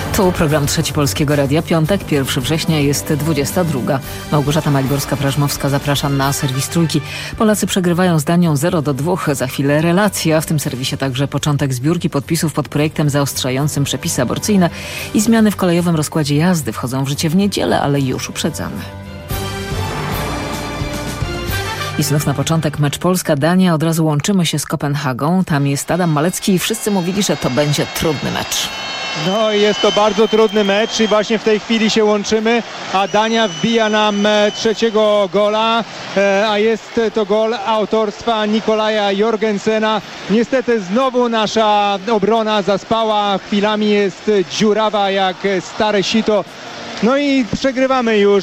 Tu program Trzeci Polskiego Radia. Piątek, 1 września, jest 22. Małgorzata Maliborska-Prażmowska, zapraszam na serwis Trójki. Polacy przegrywają z Danią 0-2. Za chwilę relacja. W tym serwisie także początek zbiórki podpisów pod projektem zaostrzającym przepisy aborcyjne i zmiany w kolejowym rozkładzie jazdy wchodzą w życie w niedzielę, ale już uprzedzamy. I znów na początek mecz Polska-Dania. Od razu łączymy się z Kopenhagą. Tam jest Adam Malecki i wszyscy mówili, że to będzie trudny mecz. No jest to bardzo trudny mecz i właśnie w tej chwili się łączymy, a Dania wbija nam trzeciego gola, a jest to gol autorstwa Nikolaja Jorgensena. Niestety znowu nasza obrona zaspała, chwilami jest dziurawa jak stare sito. No i przegrywamy już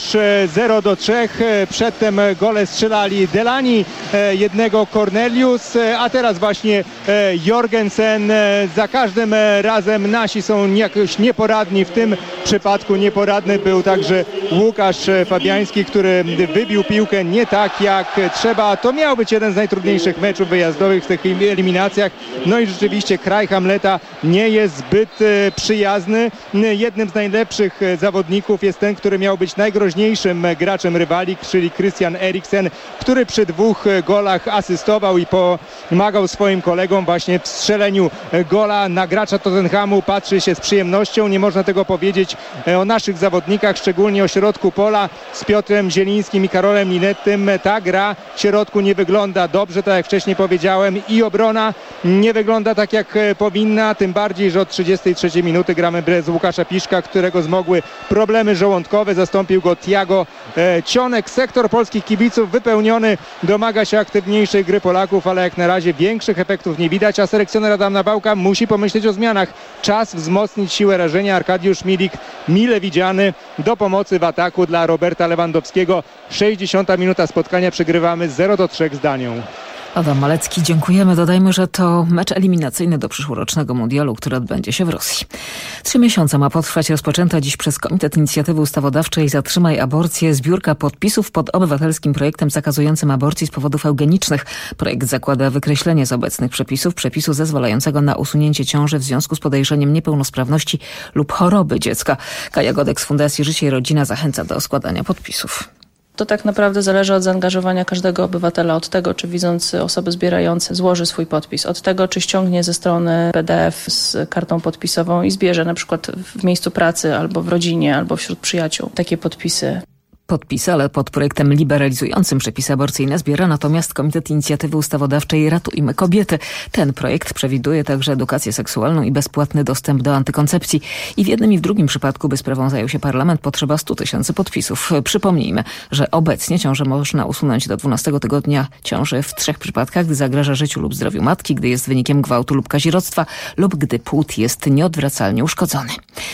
0-3. Przedtem gole strzelali Delani, jednego Cornelius, a teraz właśnie Jorgensen. Za każdym razem nasi są jakoś nieporadni. W tym przypadku nieporadny był także Łukasz Fabiański, który wybił piłkę nie tak jak trzeba. To miał być jeden z najtrudniejszych meczów wyjazdowych w tych eliminacjach. No i rzeczywiście kraj Hamleta nie jest zbyt przyjazny. Jednym z najlepszych zawodników jest ten, który miał być najgroźniejszym graczem rywali, czyli Christian Eriksen, który przy 2 golach asystował i pomagał swoim kolegom właśnie w strzeleniu gola. Na gracza Tottenhamu patrzy się z przyjemnością. Nie można tego powiedzieć o naszych zawodnikach, szczególnie o środku pola z Piotrem Zielińskim i Karolem Linettym. Ta gra w środku nie wygląda dobrze, tak jak wcześniej powiedziałem, i obrona nie wygląda tak jak powinna, tym bardziej, że od 33 minuty gramy bez Łukasza Piszka, którego zmogły problemy żołądkowe. Zastąpił go Thiago Cionek. Sektor polskich kibiców wypełniony, domaga się aktywniejszej gry Polaków, ale jak na razie większych efektów nie widać, a selekcjoner Adam Nawałka musi pomyśleć o zmianach. Czas wzmocnić siłę rażenia. Arkadiusz Milik, mile widziany, do pomocy w ataku dla Roberta Lewandowskiego. 60 minuta spotkania, przegrywamy 0-3 z Danią. Adam Malecki, dziękujemy. Dodajmy, że to mecz eliminacyjny do przyszłorocznego mundialu, który odbędzie się w Rosji. 3 miesiące ma potrwać rozpoczęta dziś przez Komitet Inicjatywy Ustawodawczej Zatrzymaj Aborcję zbiórka podpisów pod obywatelskim projektem zakazującym aborcji z powodów eugenicznych. Projekt zakłada wykreślenie z obecnych przepisów przepisu zezwalającego na usunięcie ciąży w związku z podejrzeniem niepełnosprawności lub choroby dziecka. Kaja Godek z Fundacji Życie i Rodzina zachęca do składania podpisów. To tak naprawdę zależy od zaangażowania każdego obywatela, od tego, czy widząc osoby zbierające złoży swój podpis, od tego, czy ściągnie ze strony PDF z kartą podpisową i zbierze na przykład w miejscu pracy, albo w rodzinie, albo wśród przyjaciół takie podpisy. Podpisy, ale pod projektem liberalizującym przepisy aborcyjne zbiera natomiast Komitet Inicjatywy Ustawodawczej Ratujmy Kobiety. Ten projekt przewiduje także edukację seksualną i bezpłatny dostęp do antykoncepcji. I w jednym i w drugim przypadku, by sprawą zajął się parlament, potrzeba 100 000 podpisów. Przypomnijmy, że obecnie ciążę można usunąć do 12 tygodnia ciąży w 3 przypadkach, gdy zagraża życiu lub zdrowiu matki, gdy jest wynikiem gwałtu lub kazirodztwa lub gdy płód jest nieodwracalnie uszkodzony.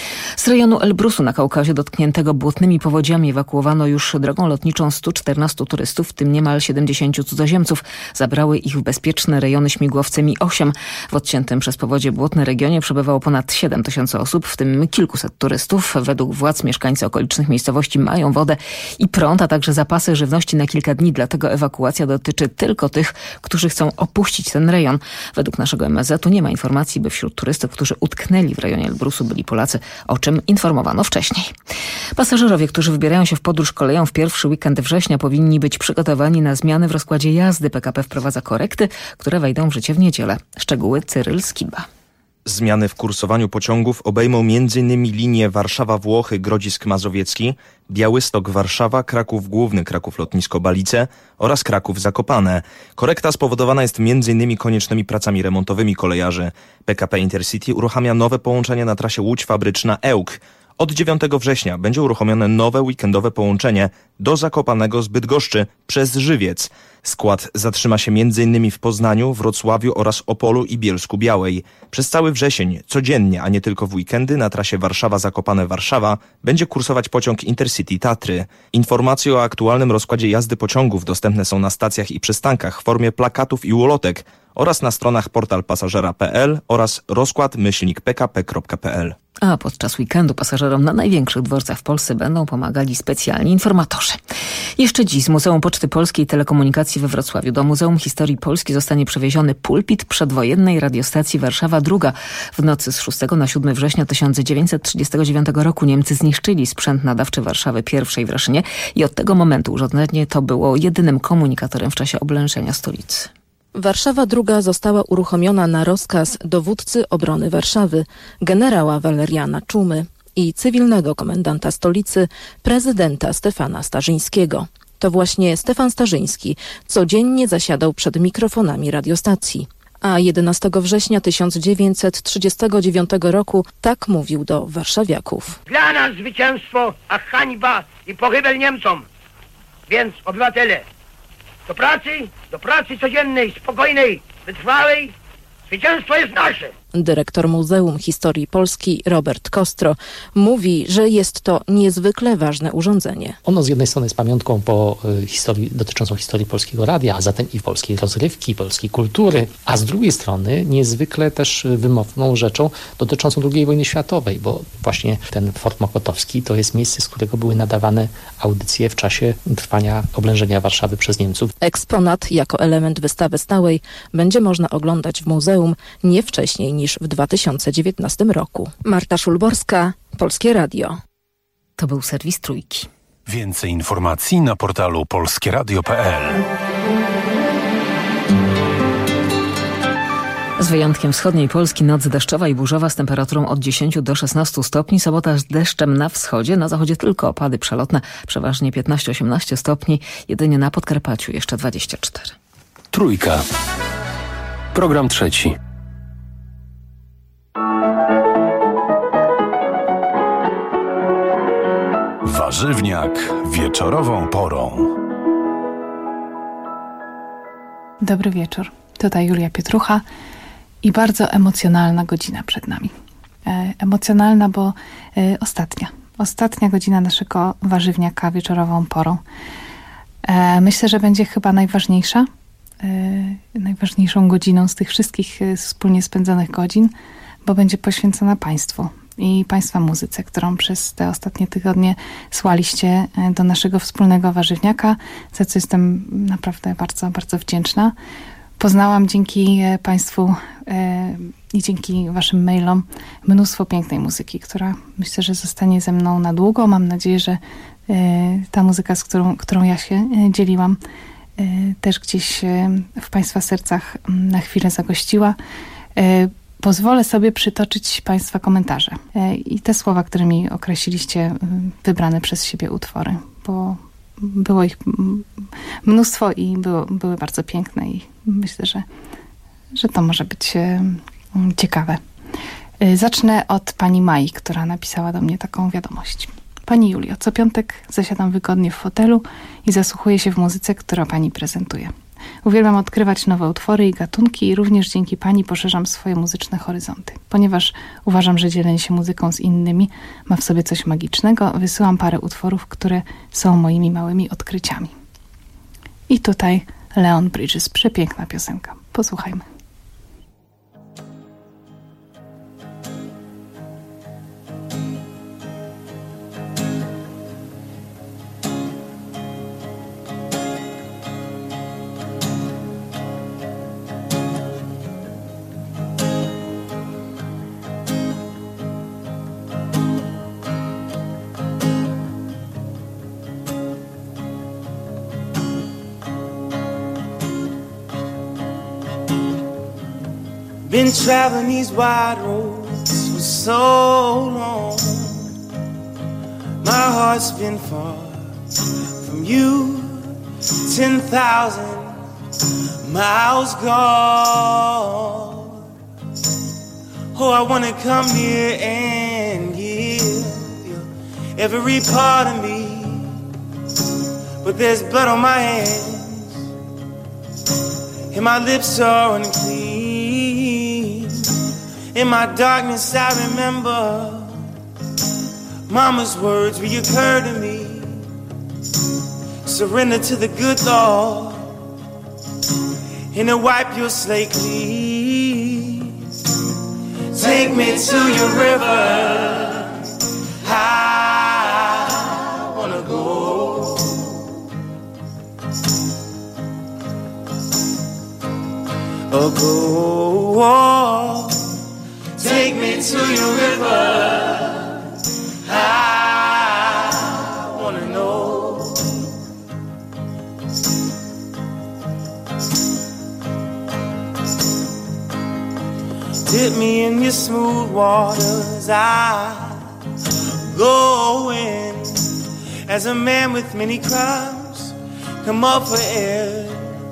Z rejonu Elbrusu na Kaukazie dotkniętego błotnymi powodziami ewakuowano już drogą lotniczą 114 turystów, w tym niemal 70 cudzoziemców. Zabrały ich w bezpieczne rejony śmigłowce Mi-8. W odciętym przez powodzie błotne regionie przebywało ponad 7 000 osób, w tym kilkuset turystów. Według władz mieszkańcy okolicznych miejscowości mają wodę i prąd, a także zapasy żywności na kilka dni, dlatego ewakuacja dotyczy tylko tych, którzy chcą opuścić ten rejon. Według naszego MSZ-u nie ma informacji, by wśród turystów, którzy utknęli w rejonie Elbrusu, byli Polacy, o czym informowano wcześniej. Pasażerowie, którzy wybierają się w podróż koleją w pierwszy weekend września, powinni być przygotowani na zmiany w rozkładzie jazdy. PKP wprowadza korekty, które wejdą w życie w niedzielę. Szczegóły Cyryl Skiba. Zmiany w kursowaniu pociągów obejmą m.in. linie Warszawa-Włochy, Grodzisk Mazowiecki, Białystok-Warszawa, Kraków Główny, Kraków-Lotnisko-Balice oraz Kraków-Zakopane. Korekta spowodowana jest m.in. koniecznymi pracami remontowymi kolejarzy. PKP Intercity uruchamia nowe połączenie na trasie Łódź Fabryczna-Ełk. Od 9 września będzie uruchomione nowe weekendowe połączenie do Zakopanego z Bydgoszczy przez Żywiec. Skład zatrzyma się m.in. w Poznaniu, Wrocławiu oraz Opolu i Bielsku-Białej. Przez cały wrzesień, codziennie, a nie tylko w weekendy, na trasie Warszawa-Zakopane-Warszawa będzie kursować pociąg Intercity Tatry. Informacje o aktualnym rozkładzie jazdy pociągów dostępne są na stacjach i przystankach w formie plakatów i ulotek oraz na stronach portalpasażera.pl oraz rozkład-pkp.pl. A podczas weekendu pasażerom na największych dworcach w Polsce będą pomagali specjalni informatorzy. Jeszcze dziś z Muzeum Poczty Polskiej i Telekomunikacji we Wrocławiu do Muzeum Historii Polski zostanie przewieziony pulpit przedwojennej radiostacji Warszawa II. W nocy z 6 na 7 września 1939 roku Niemcy zniszczyli sprzęt nadawczy Warszawy I w Raszynie i od tego momentu urządzenie to było jedynym komunikatorem w czasie oblężenia stolicy. Warszawa II została uruchomiona na rozkaz dowódcy obrony Warszawy, generała Waleriana Czumy i cywilnego komendanta stolicy, prezydenta Stefana Starzyńskiego. To właśnie Stefan Starzyński codziennie zasiadał przed mikrofonami radiostacji. A 11 września 1939 roku tak mówił do warszawiaków. Dla nas zwycięstwo, a hańba i pochybel Niemcom. Więc obywatele, do pracy codziennej, spokojnej, wytrwałej. Zwycięstwo jest nasze. Dyrektor Muzeum Historii Polski Robert Kostro mówi, że jest to niezwykle ważne urządzenie. Ono z jednej strony jest pamiątką dotyczącą historii polskiego radia, a zatem i polskiej rozrywki, polskiej kultury, a z drugiej strony niezwykle też wymowną rzeczą dotyczącą II wojny światowej, bo właśnie ten Fort Mokotowski to jest miejsce, z którego były nadawane audycje w czasie trwania oblężenia Warszawy przez Niemców. Eksponat jako element wystawy stałej będzie można oglądać w muzeum nie wcześniej niż w 2019 roku. Marta Szulborska, Polskie Radio. To był serwis Trójki. Więcej informacji na portalu polskieradio.pl. Z wyjątkiem wschodniej Polski noc deszczowa i burzowa z temperaturą od 10 do 16 stopni. Sobota z deszczem na wschodzie, na zachodzie tylko opady przelotne, przeważnie 15-18 stopni. Jedynie na Podkarpaciu jeszcze 24. Trójka. Program trzeci. Warzywniak wieczorową porą. Dobry wieczór. Tutaj Julia Pietrucha i bardzo emocjonalna godzina przed nami. Emocjonalna, bo ostatnia godzina naszego warzywniaka wieczorową porą. Myślę, że będzie chyba najważniejszą godziną z tych wszystkich wspólnie spędzonych godzin, bo będzie poświęcona Państwu i Państwa muzyce, którą przez te ostatnie tygodnie słaliście do naszego wspólnego warzywniaka, za co jestem naprawdę bardzo, bardzo wdzięczna. Poznałam dzięki Państwu i dzięki Waszym mailom mnóstwo pięknej muzyki, która myślę, że zostanie ze mną na długo. Mam nadzieję, że ta muzyka, z którą ja się dzieliłam, też gdzieś w Państwa sercach na chwilę zagościła. Pozwolę sobie przytoczyć Państwa komentarze i te słowa, którymi określiliście wybrane przez siebie utwory, bo było ich mnóstwo i były bardzo piękne i myślę, że to może być ciekawe. Zacznę od pani Mai, która napisała do mnie taką wiadomość. Pani Julio, co piątek zasiadam wygodnie w fotelu i zasłuchuję się w muzyce, którą pani prezentuje. Uwielbiam odkrywać nowe utwory i gatunki i również dzięki pani poszerzam swoje muzyczne horyzonty. Ponieważ uważam, że dzielenie się muzyką z innymi ma w sobie coś magicznego, wysyłam parę utworów, które są moimi małymi odkryciami. I tutaj Leon Bridges, przepiękna piosenka. Posłuchajmy. Been traveling these wide roads for so long. My heart's been far from you, 10,000 miles gone. Oh, I wanna come near and give you every part of me, but there's blood on my hands and my lips are unclean. In my darkness I remember Mama's words reoccur to me. Surrender to the good Lord and to wipe your slate clean. Take me to your river, I wanna go. Oh, go, take me to your river, I wanna know. Dip me in your smooth waters, I go in. As a man with many crimes, come up for air.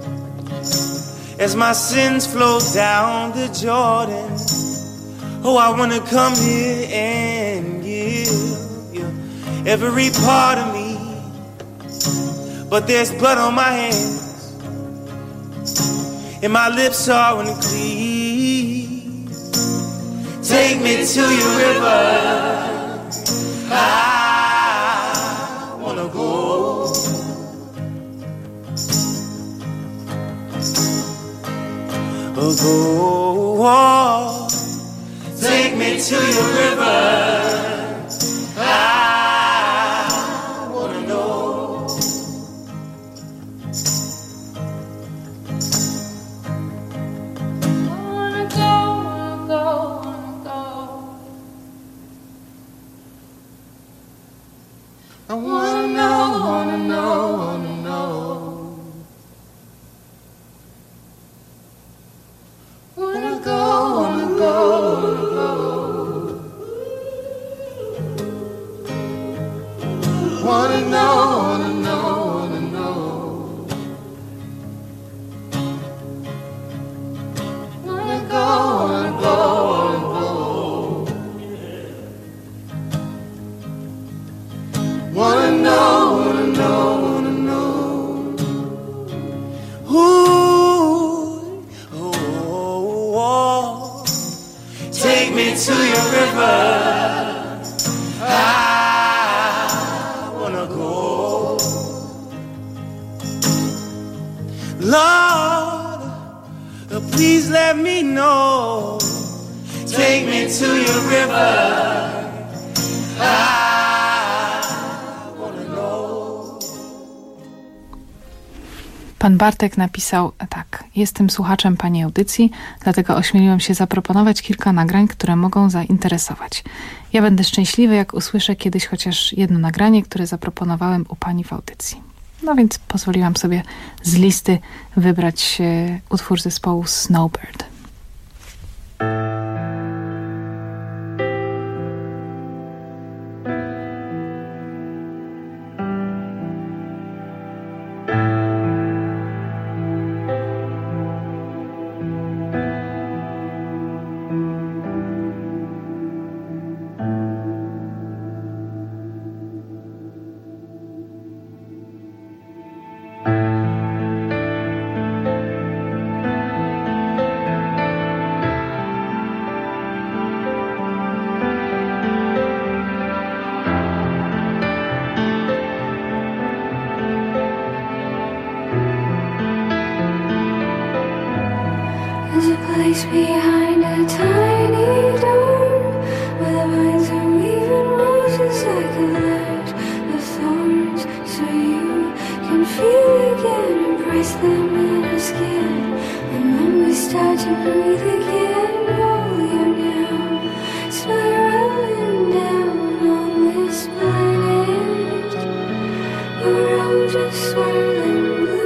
As my sins flow down the Jordan, oh, I wanna come here and give you every part of me. But there's blood on my hands, and my lips are unclean. Take me to your river, I wanna go. Oh, go, take me to your river, I wanna know. Wanna go, wanna go, wanna go. I wanna know, wanna know, wanna know. Wanna go, wanna go, wanna go. Wanna know, wanna know, wanna know. Wanna go, wanna go, wanna go. Wanna know, wanna know, wanna know. Ooh, take me to your river, I wanna go. Lord, please let me know. Take me to your river, I wanna know. Pan Bartek napisał tak: jestem słuchaczem pani audycji, dlatego ośmieliłem się zaproponować kilka nagrań, które mogą zainteresować. Ja będę szczęśliwy, jak usłyszę kiedyś chociaż jedno nagranie, które zaproponowałem u pani w audycji. No więc pozwoliłam sobie z listy wybrać utwór zespołu Snowbird. There's a place behind a tiny door where the vines are weaving roses like a light of thorns, so you can feel again and press them in your skin. And when we start to breathe again, oh, you're now spiraling down on this planet. We're all just swirling blue.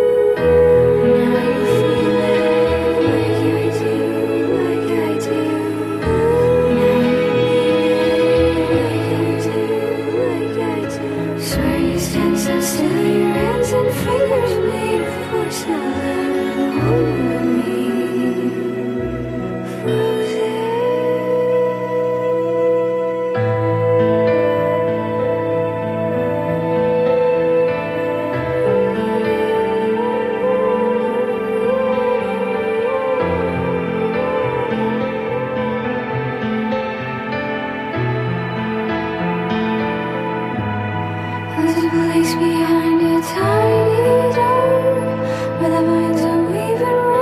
There's a place behind a tiny door where the vines are weaving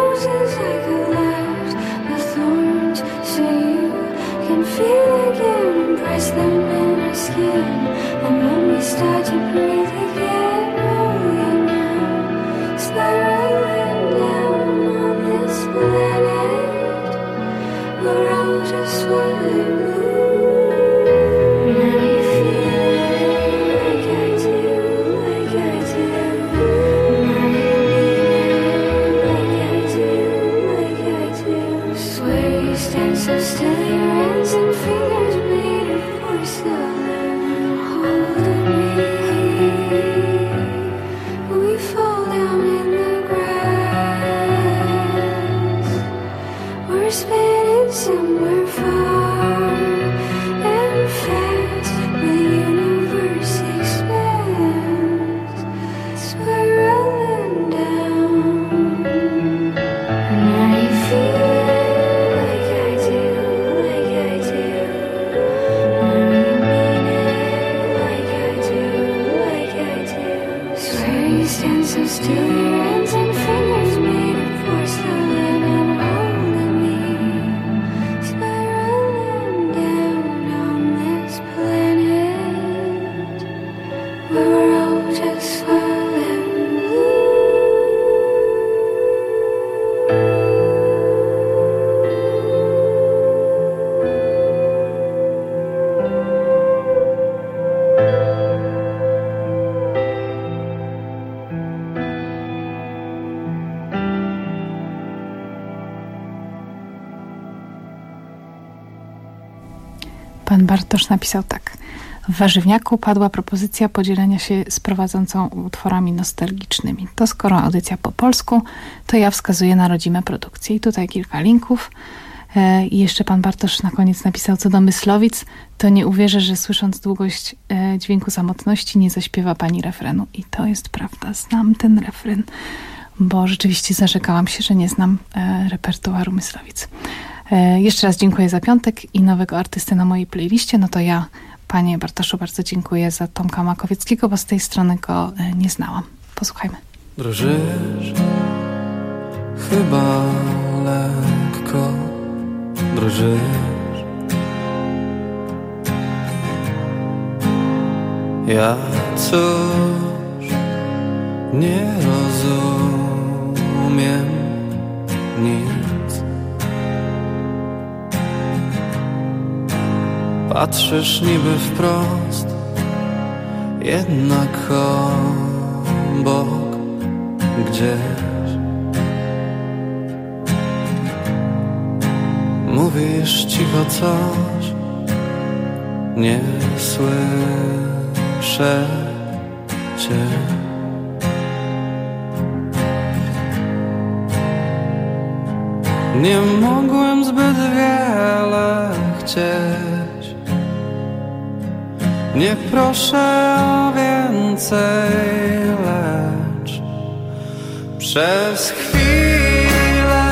skin. And when we start to breathe again, oh yeah, now spiraling down on this planet, we're all just swirling blue. Now you feel like I do, like I do. Now you mean it like I do, like I do. Swear you stand so still, your hands and fingers made of porcelain, holding me. We fall down in the grass. We're spinning somewhere far and fast. The universe expands, spiraling down. And now you feel like I do, like I do. Now you mean it like I do, like I do. Swear you stand so still, your hands and fingers made of porcelain and holding me, spiraling down on this planet, where we're all just swirling blue. Pan Bartosz napisał tak. W Warzywniaku padła propozycja podzielenia się z prowadzącą utworami nostalgicznymi. To skoro audycja po polsku, to ja wskazuję na rodzime produkcje. I tutaj kilka linków. I jeszcze pan Bartosz na koniec napisał, co do Myslowic, to nie uwierzę, że słysząc długość dźwięku samotności nie zaśpiewa pani refrenu. I to jest prawda. Znam ten refren, bo rzeczywiście zarzekałam się, że nie znam repertuaru Myslowic. Jeszcze raz dziękuję za piątek i nowego artystę na mojej playliście. No to ja, panie Bartoszu, bardzo dziękuję za Tomka Makowieckiego, bo z tej strony go nie znałam. Posłuchajmy. Drżysz, chyba lekko drżysz. Ja cóż nie rozumiem nic. Patrzysz niby wprost, jednak obok gdzieś. Mówisz cicho coś, nie słyszę cię. Nie mogłem zbyt wiele chcieć. Nie proszę o więcej, lecz przez chwilę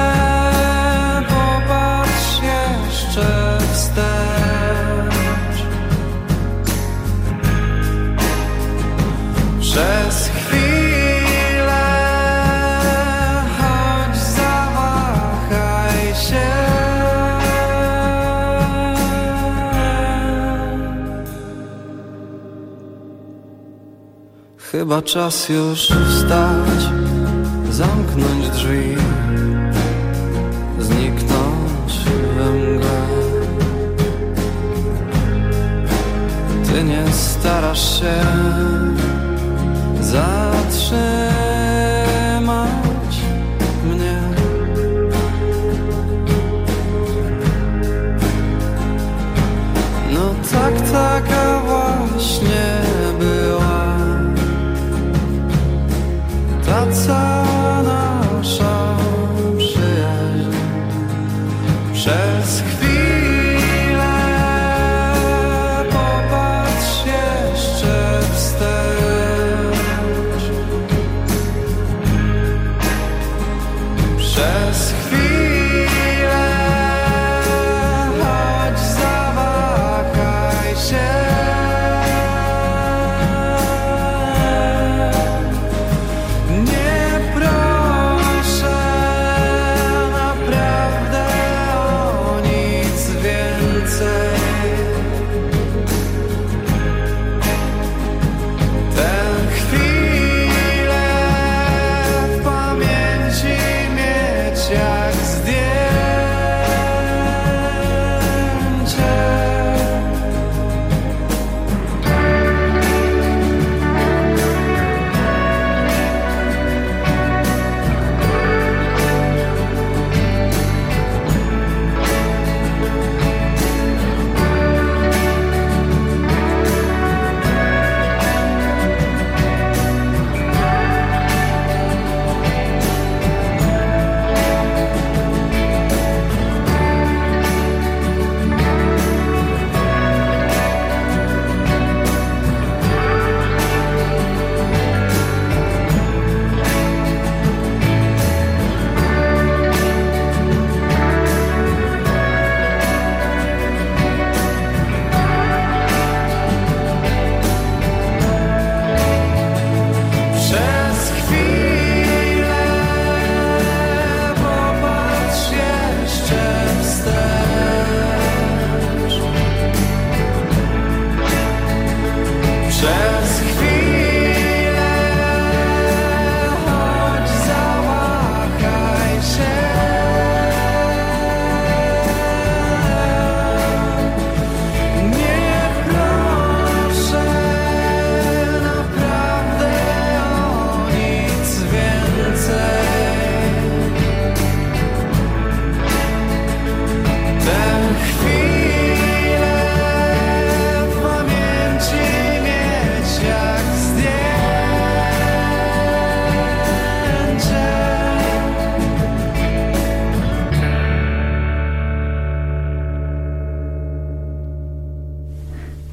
popatrz jeszcze wstecz. Przez chwilę choć zawahaj się. Chyba czas już wstać, zamknąć drzwi, zniknąć we mgle. Ty nie starasz się zatrzymać mnie. No tak, taka właśnie była ta cała nasza przyjaźń. Przez chwilę popatrz jeszcze wstecz. Przez chwilę choć zawahaj się.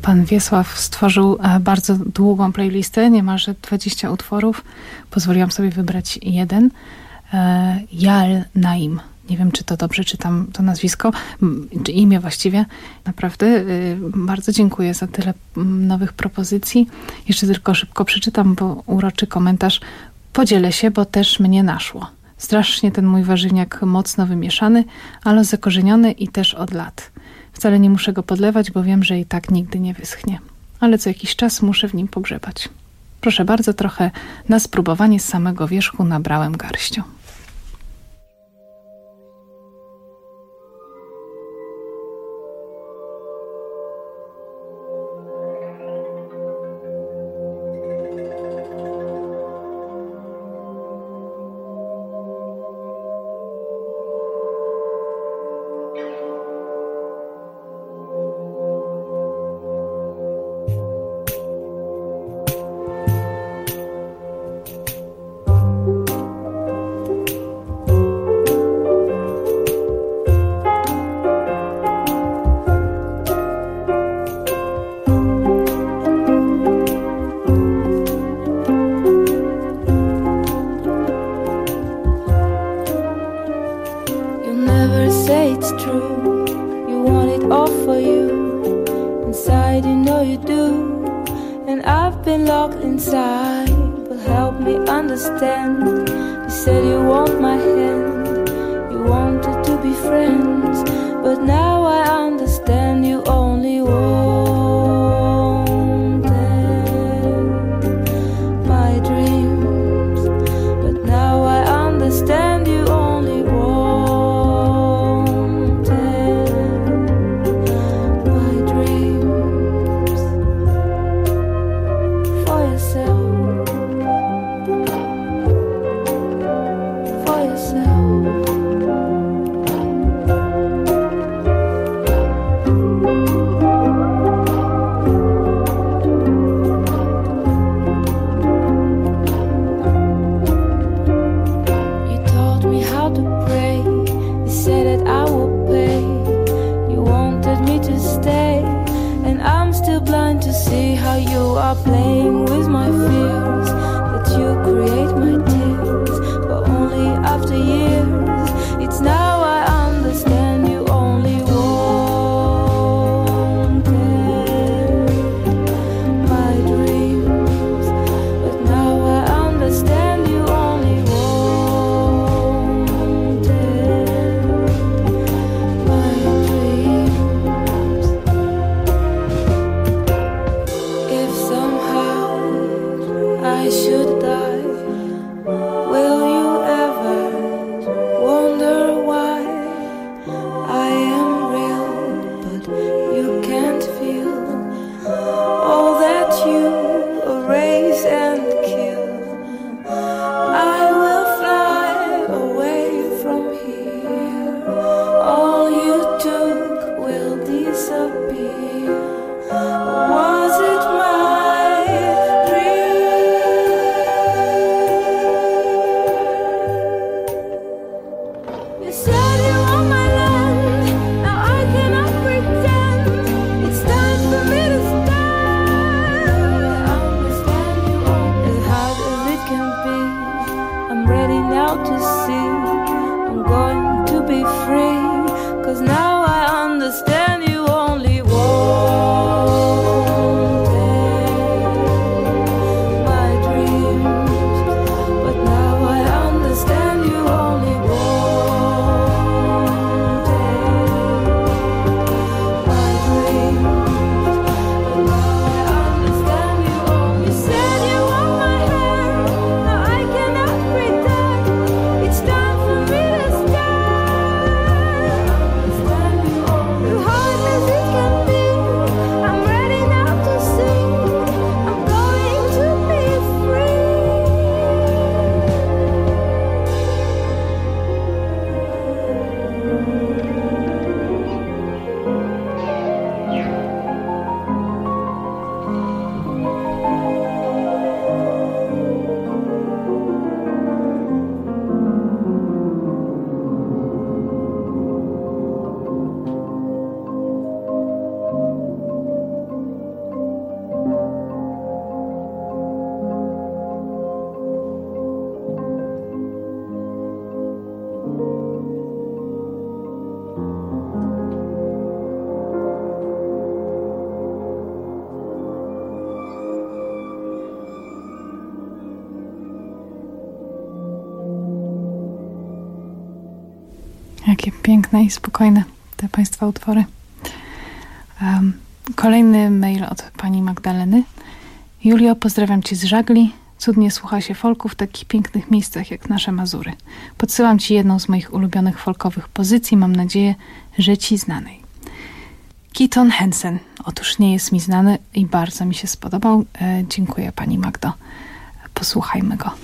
Pan Wiesław stworzył bardzo długą playlistę, niemalże 20 utworów. Pozwoliłam sobie wybrać jeden. Yal Naim. Nie wiem, czy to dobrze czytam to nazwisko, czy imię właściwie. Naprawdę bardzo dziękuję za tyle nowych propozycji. Jeszcze tylko szybko przeczytam, bo uroczy komentarz. Podzielę się, bo też mnie naszło. Strasznie ten mój warzywniak mocno wymieszany, ale zakorzeniony i też od lat. Wcale nie muszę go podlewać, bo wiem, że i tak nigdy nie wyschnie. Ale co jakiś czas muszę w nim pogrzebać. Proszę bardzo, trochę na spróbowanie z samego wierzchu nabrałem garścią. You takie piękne i spokojne te Państwa utwory. Kolejny mail od pani Magdaleny. Julio, pozdrawiam Cię z żagli. Cudnie słucha się folku w takich pięknych miejscach jak nasze Mazury. Podsyłam Ci jedną z moich ulubionych folkowych pozycji. Mam nadzieję, że Ci znanej. Keaton Hansen. Otóż nie jest mi znany i bardzo mi się spodobał. Dziękuję Pani Magdo. Posłuchajmy go.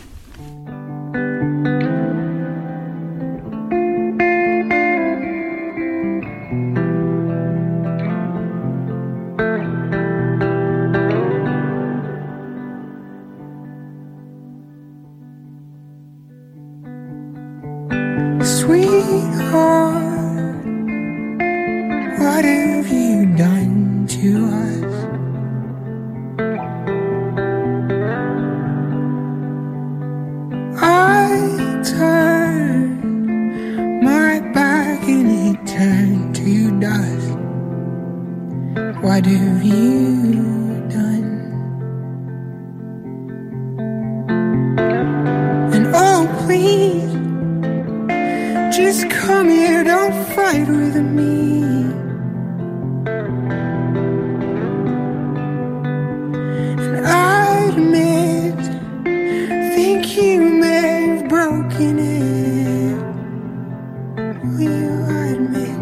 Sweetheart, what have you done to us? I turned my back and it turned to dust. What have you done? And oh, please, just come here, don't fight with me. And I admit, think you may have broken it. Will you admit?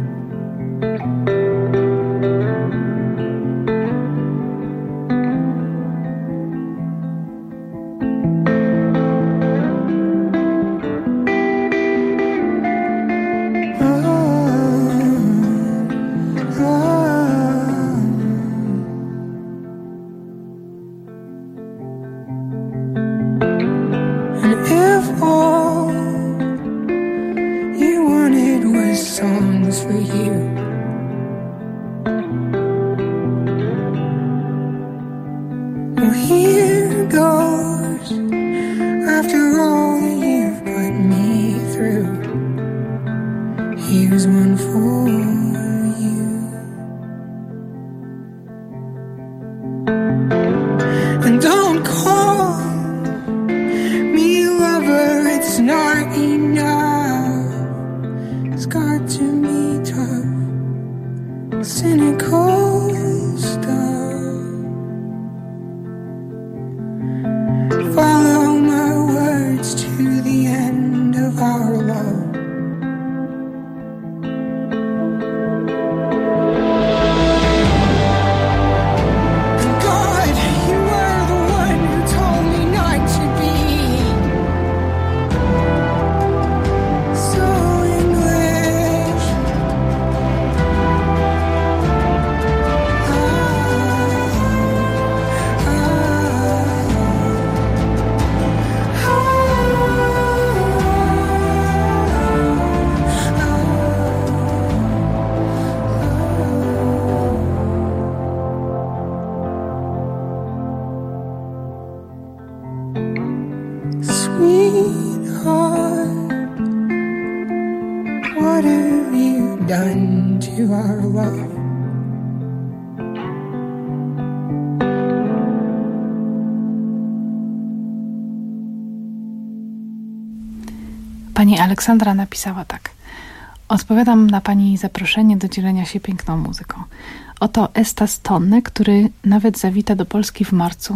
Pani Aleksandra napisała tak. Odpowiadam na Pani zaproszenie do dzielenia się piękną muzyką. Oto Estas Tonne, który nawet zawita do Polski w marcu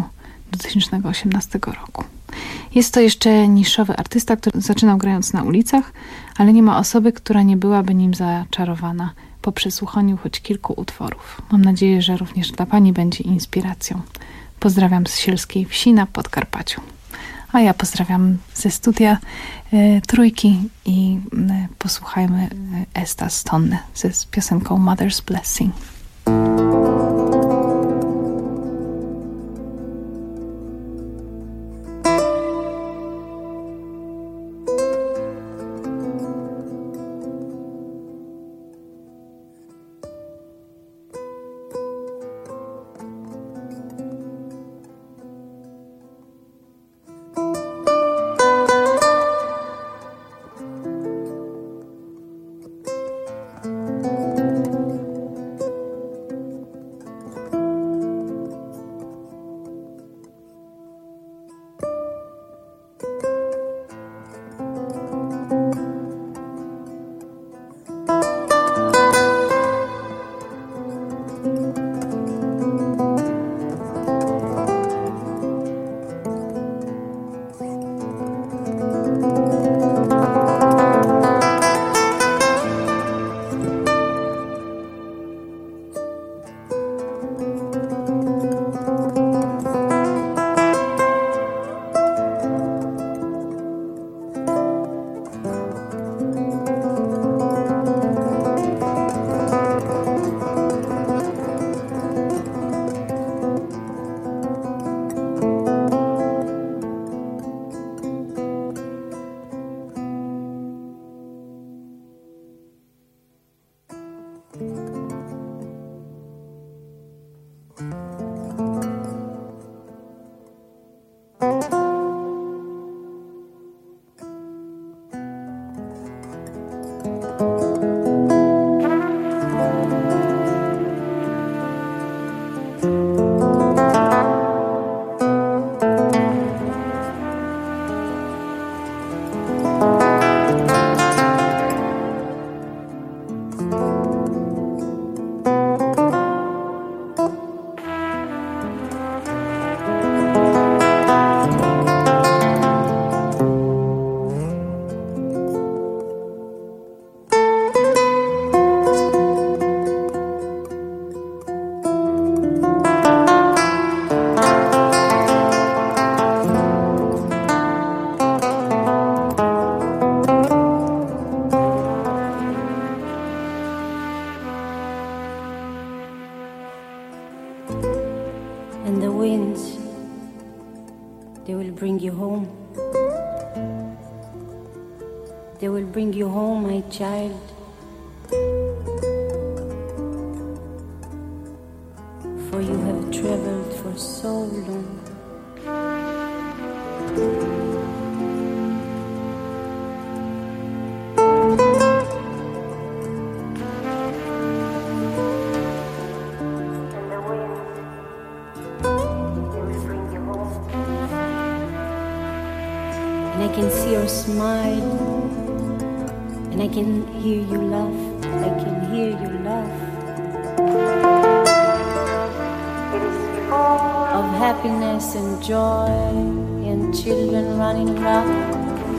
2018 roku. Jest to jeszcze niszowy artysta, który zaczynał grając na ulicach, ale nie ma osoby, która nie byłaby nim zaczarowana po przesłuchaniu choć kilku utworów. Mam nadzieję, że również dla Pani będzie inspiracją. Pozdrawiam z sielskiej wsi na Podkarpaciu. A ja pozdrawiam ze studia Trójki i posłuchajmy Estas Tonne z piosenką Mother's Blessing. And the winds, they will bring you home. They will bring you home, my child. For you have traveled for so long. I can see your smile, and I can hear you laugh. I can hear you laugh. It is full of happiness and joy, and children running around.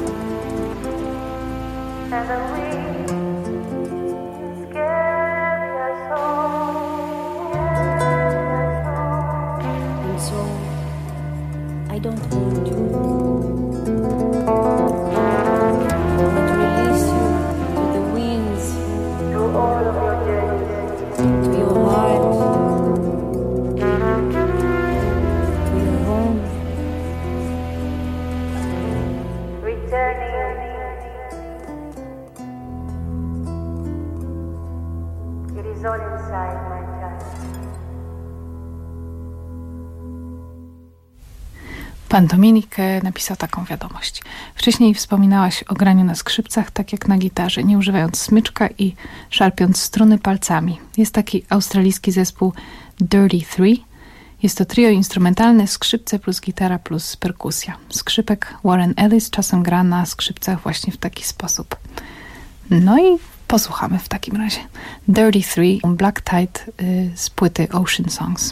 And the winds carry us home. And so I don't hold you. Pan Dominik napisał taką wiadomość. Wcześniej wspominałaś o graniu na skrzypcach, tak jak na gitarze, nie używając smyczka i szarpiąc struny palcami. Jest taki australijski zespół Dirty Three. Jest to trio instrumentalne, skrzypce plus gitara plus perkusja. Skrzypek Warren Ellis czasem gra na skrzypcach właśnie w taki sposób. No i posłuchamy w takim razie. Dirty Three, Black Tide z płyty Ocean Songs.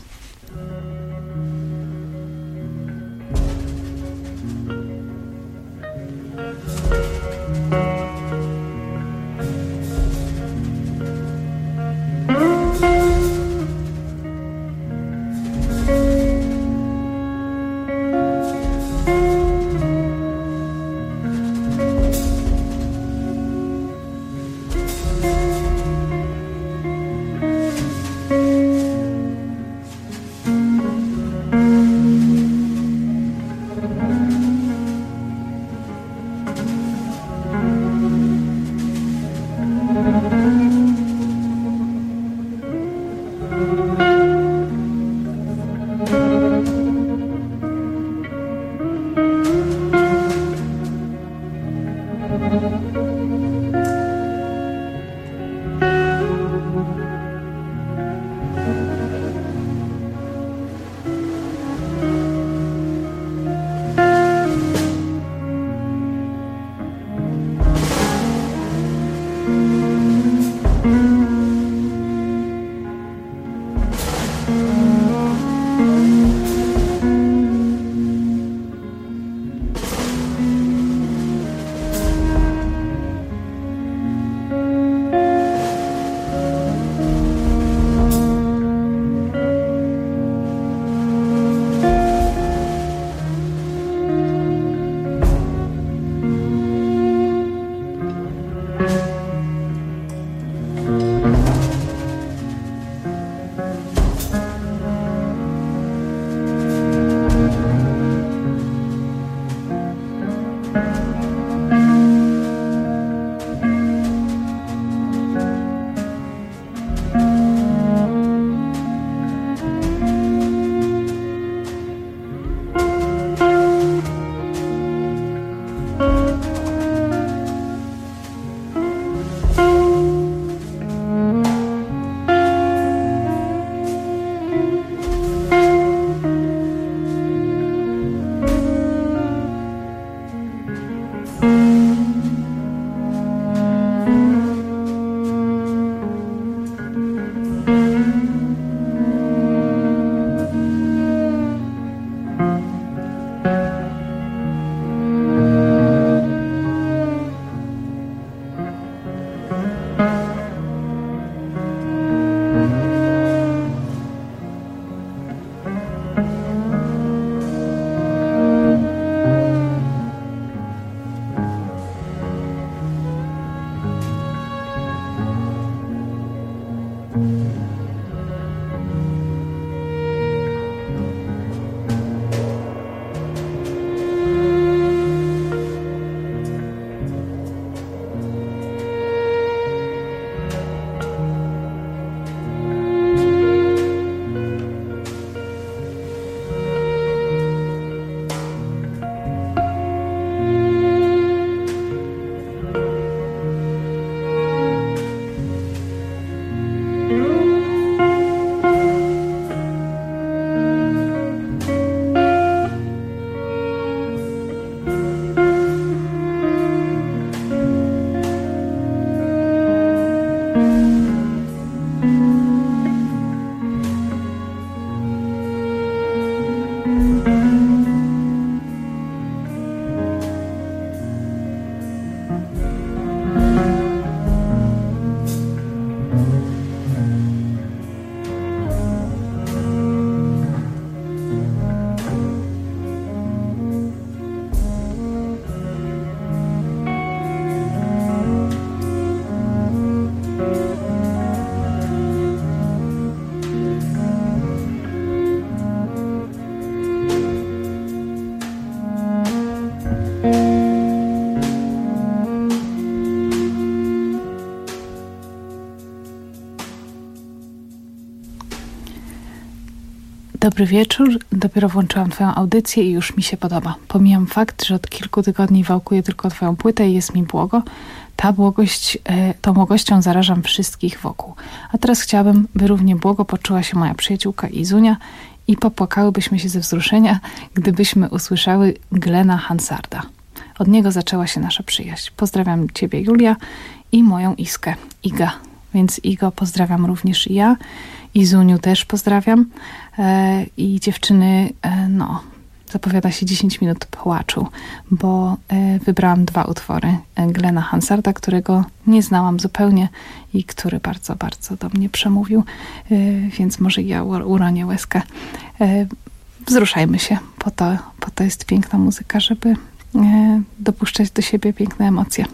Dobry wieczór. Dopiero włączyłam twoją audycję i już mi się podoba. Pomijam fakt, że od kilku tygodni wałkuję tylko twoją płytę i jest mi błogo. Tą błogością zarażam wszystkich wokół. A teraz chciałabym, by równie błogo poczuła się moja przyjaciółka Izunia i popłakałybyśmy się ze wzruszenia, gdybyśmy usłyszały Glena Hansarda. Od niego zaczęła się nasza przyjaźń. Pozdrawiam ciebie, Julia, i moją Iskę, Iga. Więc Igo, pozdrawiam również i ja. Izuniu też pozdrawiam. I dziewczyny, zapowiada się 10 minut płaczu, bo wybrałam 2 utwory Glena Hansarda, którego nie znałam zupełnie i który bardzo, bardzo do mnie przemówił, więc może ja uronię łezkę. Wzruszajmy się, po to jest piękna muzyka, żeby dopuszczać do siebie piękne emocje.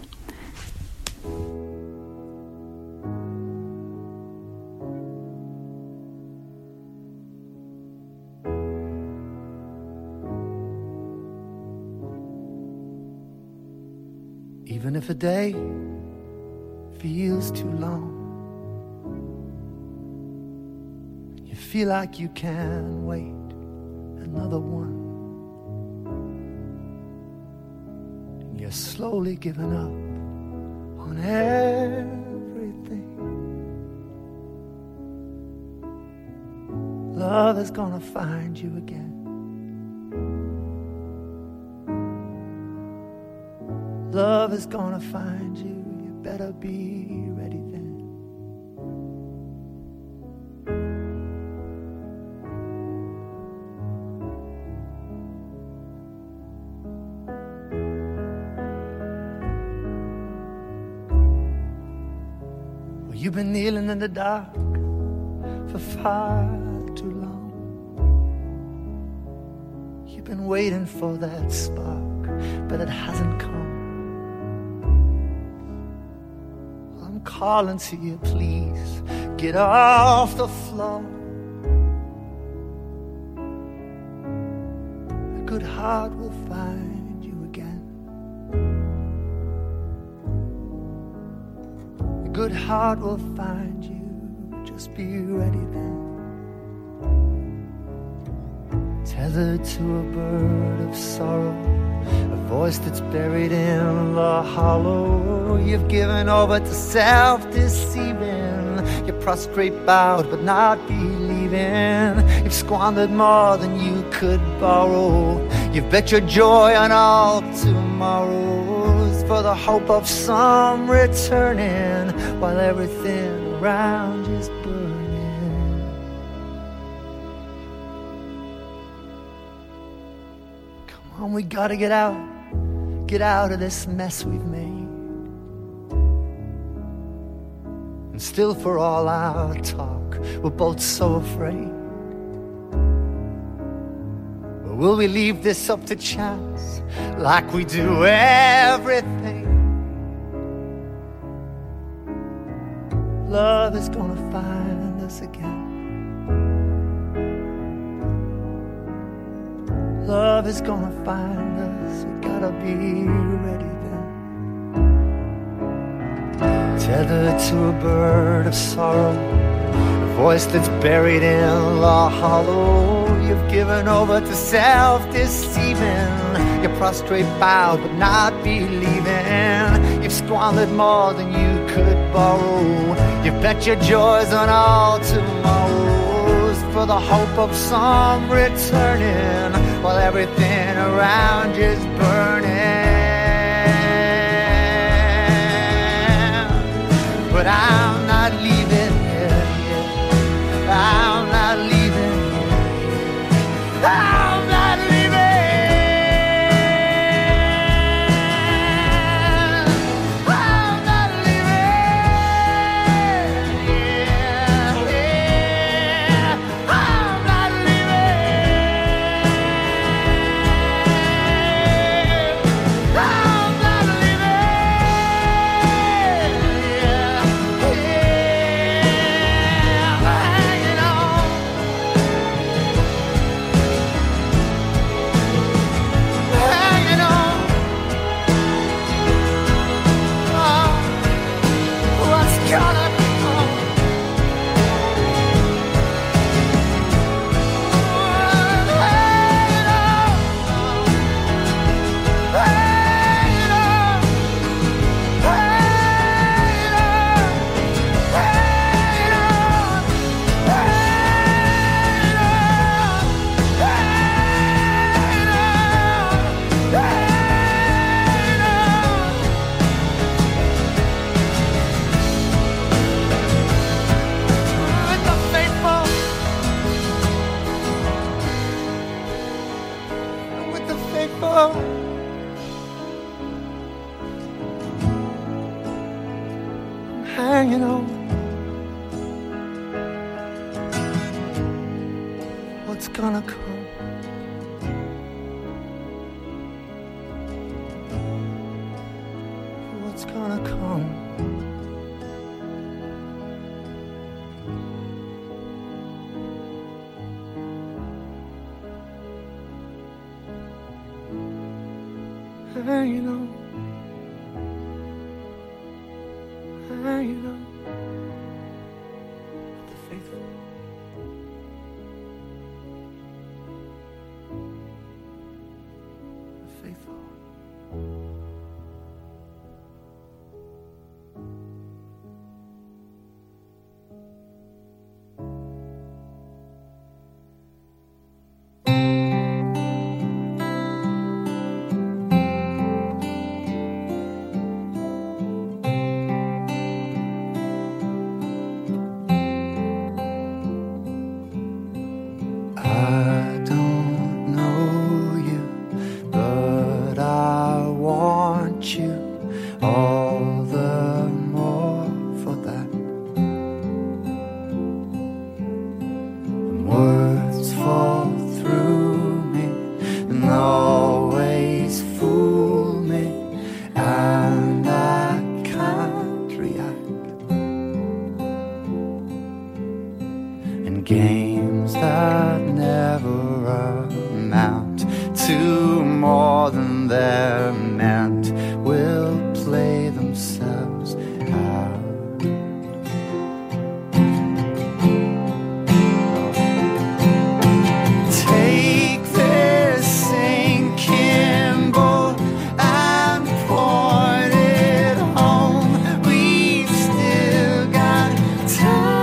Even if a day feels too long, you feel like you can't wait another one, and you're slowly giving up on everything. Love is gonna find you again. Love is gonna find you, you better be ready then. Well, you've been kneeling in the dark for far too long. You've been waiting for that spark, but it hasn't come. Calling to you, please get off the floor. A good heart will find you again. A good heart will find you, just be ready then. Tethered to a bird of sorrow, a voice that's buried in the hollow. You've given over to self-deceiving. You're prostrate, bowed, but not believing. You've squandered more than you could borrow. You've bet your joy on all tomorrows for the hope of some returning, while everything around is burning. Come on, we gotta get out of this mess we've made. And still, for all our talk, we're both so afraid. But will we leave this up to chance, like we do everything? Love is gonna find us again. Love is gonna find us, we gotta be ready then. Tethered to a bird of sorrow, a voice that's buried in the hollow. You've given over to self-deceiving. You're prostrate, bowed, but not believing. You've squandered more than you could borrow. You've bet your joys on all tomorrows for the hope of some returning, while everything around you's burning. But I'm not leaving here yet. I'm not leaving here yet. I'm not leaving. I'm not leaving. Yeah, yeah. I'm not leaving. I'm not leaving. Yeah. what's gonna come. What's gonna come. You know, you know, the faithful, the faithful. Games that never amount to more than they're meant will play themselves out. Take this sinking boat and port it home. We've still got time.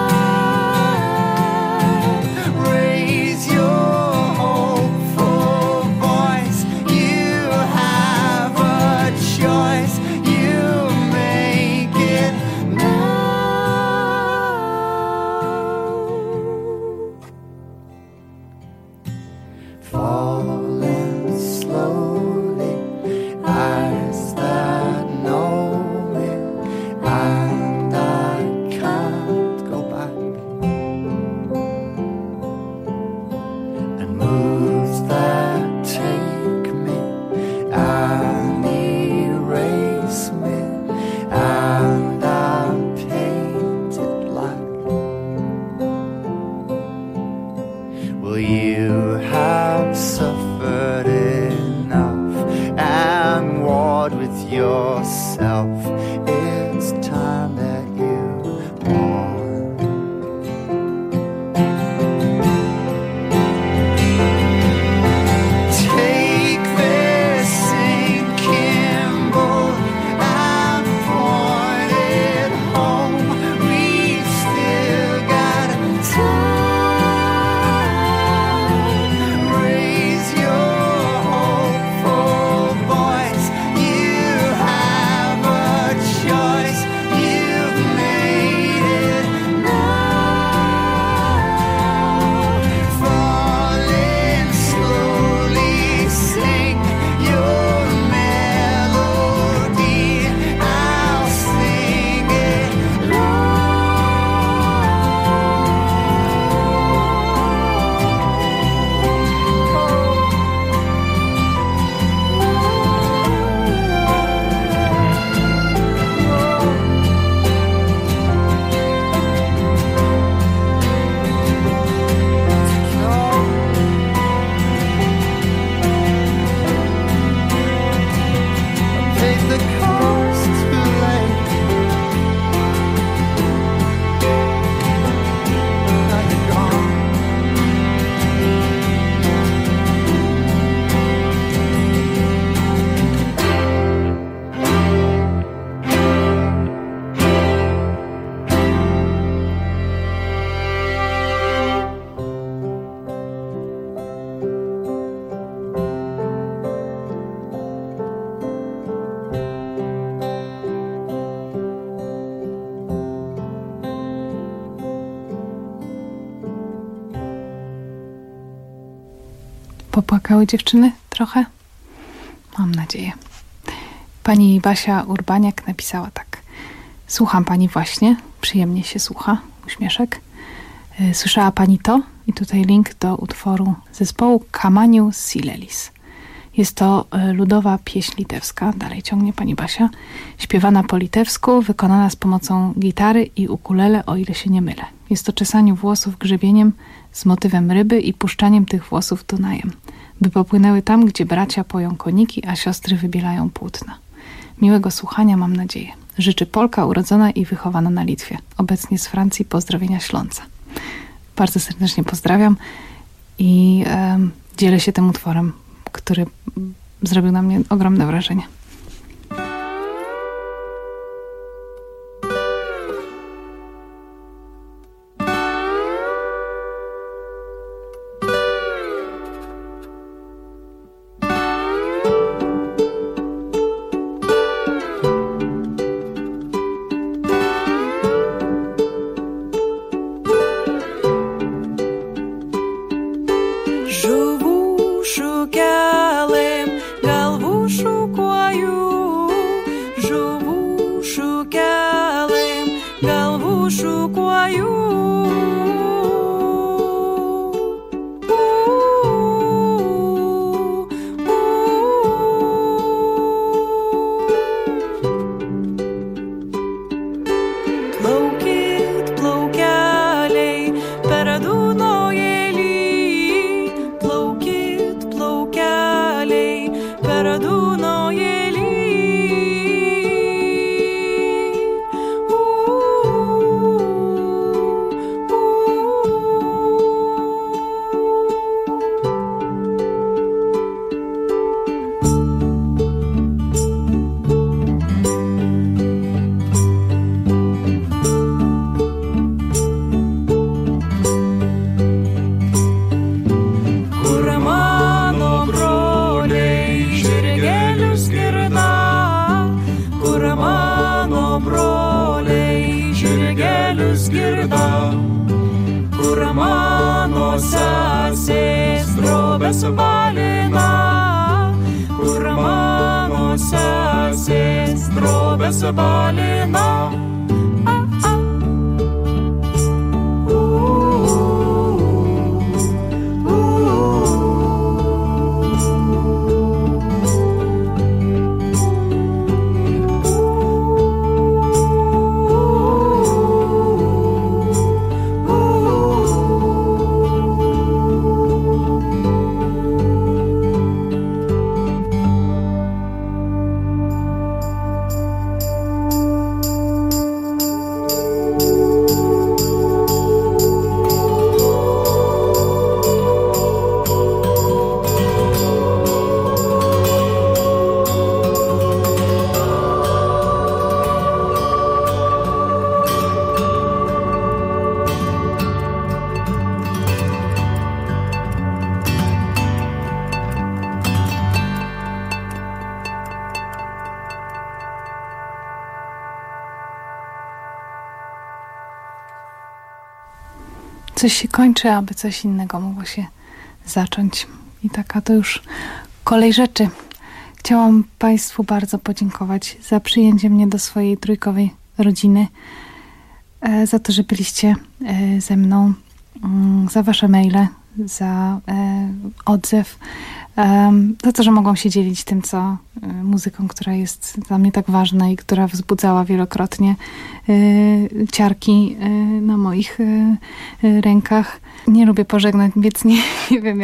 Popłakały dziewczyny trochę? Mam nadzieję. Pani Basia Urbaniak napisała tak. Słucham pani właśnie, przyjemnie się słucha, uśmieszek. Słyszała Pani to? I tutaj link do utworu zespołu Kamaniu Silelis. Jest to ludowa pieśń litewska, dalej ciągnie Pani Basia, śpiewana po litewsku, wykonana z pomocą gitary i ukulele, o ile się nie mylę. Jest to czesanie włosów grzebieniem z motywem ryby i puszczaniem tych włosów Dunajem, by popłynęły tam, gdzie bracia poją koniki, a siostry wybielają płótna. Miłego słuchania, mam nadzieję. Życzy Polka urodzona i wychowana na Litwie. Obecnie z Francji pozdrowienia Śląca. Bardzo serdecznie pozdrawiam i dzielę się tym utworem, który zrobił na mnie ogromne wrażenie. Coś się kończy, aby coś innego mogło się zacząć. I taka to już kolej rzeczy. Chciałam Państwu bardzo podziękować za przyjęcie mnie do swojej trójkowej rodziny, za to, że byliście ze mną, za Wasze maile, za odzew, za to, że mogłam się dzielić tym, co muzyką, która jest dla mnie tak ważna i która wzbudzała wielokrotnie ciarki na moich rękach. Nie lubię pożegnać, więc nie wiem,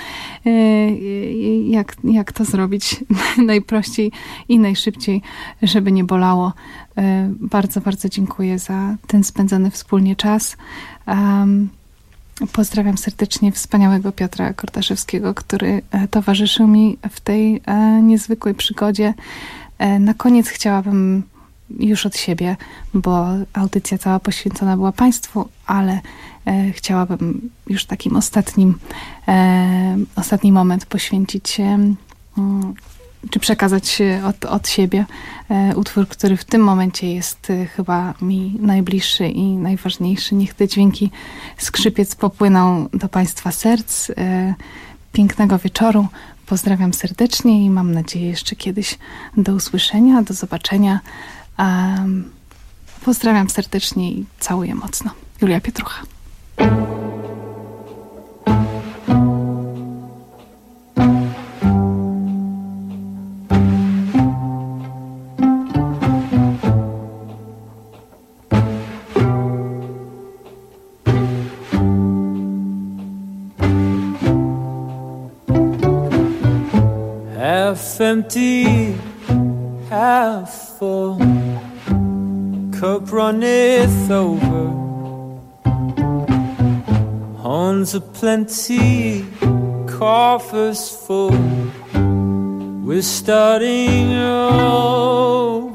jak to zrobić najprościej i najszybciej, żeby nie bolało. Bardzo, bardzo dziękuję za ten spędzony wspólnie czas. Pozdrawiam serdecznie wspaniałego Piotra Kordaszewskiego, który towarzyszył mi w tej niezwykłej przygodzie. Na koniec chciałabym już od siebie, bo audycja cała poświęcona była Państwu, ale chciałabym już takim ostatni moment poświęcić czy przekazać od siebie utwór, który w tym momencie jest chyba mi najbliższy i najważniejszy. Niech te dźwięki skrzypiec popłyną do Państwa serc. Pięknego wieczoru. Pozdrawiam serdecznie i mam nadzieję jeszcze kiedyś do usłyszenia, do zobaczenia. Pozdrawiam serdecznie i całuję mocno. Julia Pietrucha. empty, half full. Cup runneth over. Horns of plenty, coffers full. We're starting over.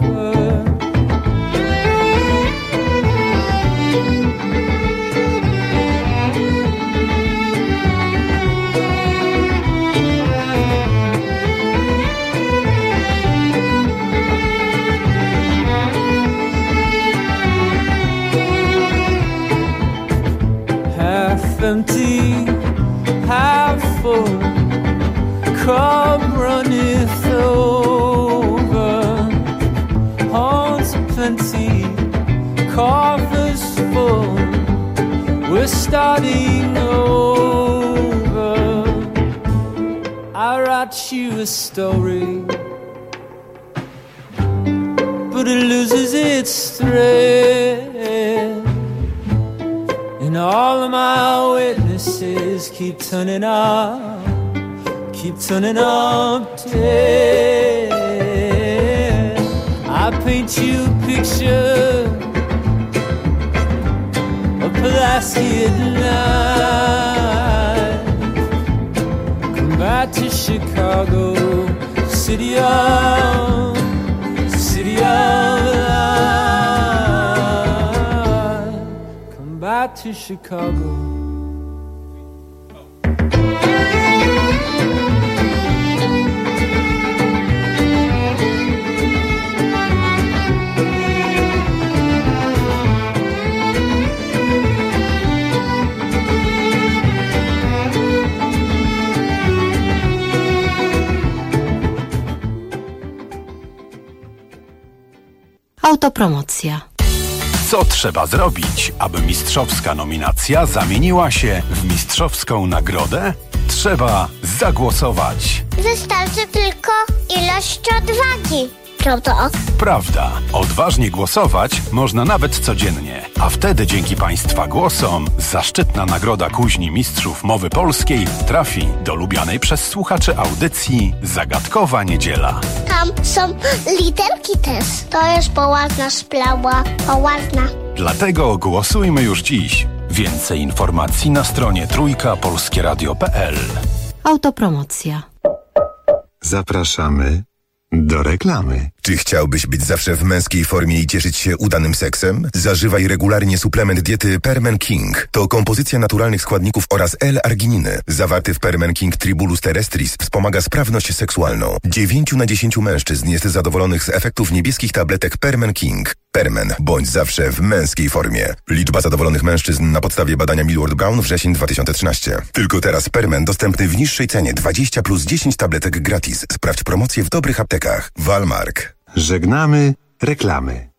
Half empty, half full. Cup runneth over. Horns plenty, coffers full. We're starting over. I write you a story, but it loses its thread. And all of my witnesses keep turning up dead. I paint you a picture of Pulaski at night. Come back to Chicago, city of light. Come back to Chicago. Autopromocja. Co trzeba zrobić, aby mistrzowska nominacja zamieniła się w mistrzowską nagrodę? Trzeba zagłosować. Wystarczy tylko ilość odwagi. Prawda? Prawda. Odważnie głosować można nawet codziennie. A wtedy dzięki Państwa głosom zaszczytna nagroda Kuźni Mistrzów Mowy Polskiej trafi do lubianej przez słuchaczy audycji Zagadkowa Niedziela. Tam są literki też. To jest poważna sprawa. Poważna. Dlatego głosujmy już dziś. Więcej informacji na stronie trójkapolskieradio.pl. Autopromocja. Zapraszamy do reklamy. Czy chciałbyś być zawsze w męskiej formie i cieszyć się udanym seksem? Zażywaj regularnie suplement diety Permen King. To kompozycja naturalnych składników oraz L-argininy. Zawarty w Permen King Tribulus terrestris wspomaga sprawność seksualną. 9 na 10 mężczyzn jest zadowolonych z efektów niebieskich tabletek Permen King. Permen. Bądź zawsze w męskiej formie. Liczba zadowolonych mężczyzn na podstawie badania Millward Brown wrzesień 2013. Tylko teraz Permen dostępny w niższej cenie 20 plus 10 tabletek gratis. Sprawdź promocję w dobrych aptekach. Walmark. Żegnamy reklamy.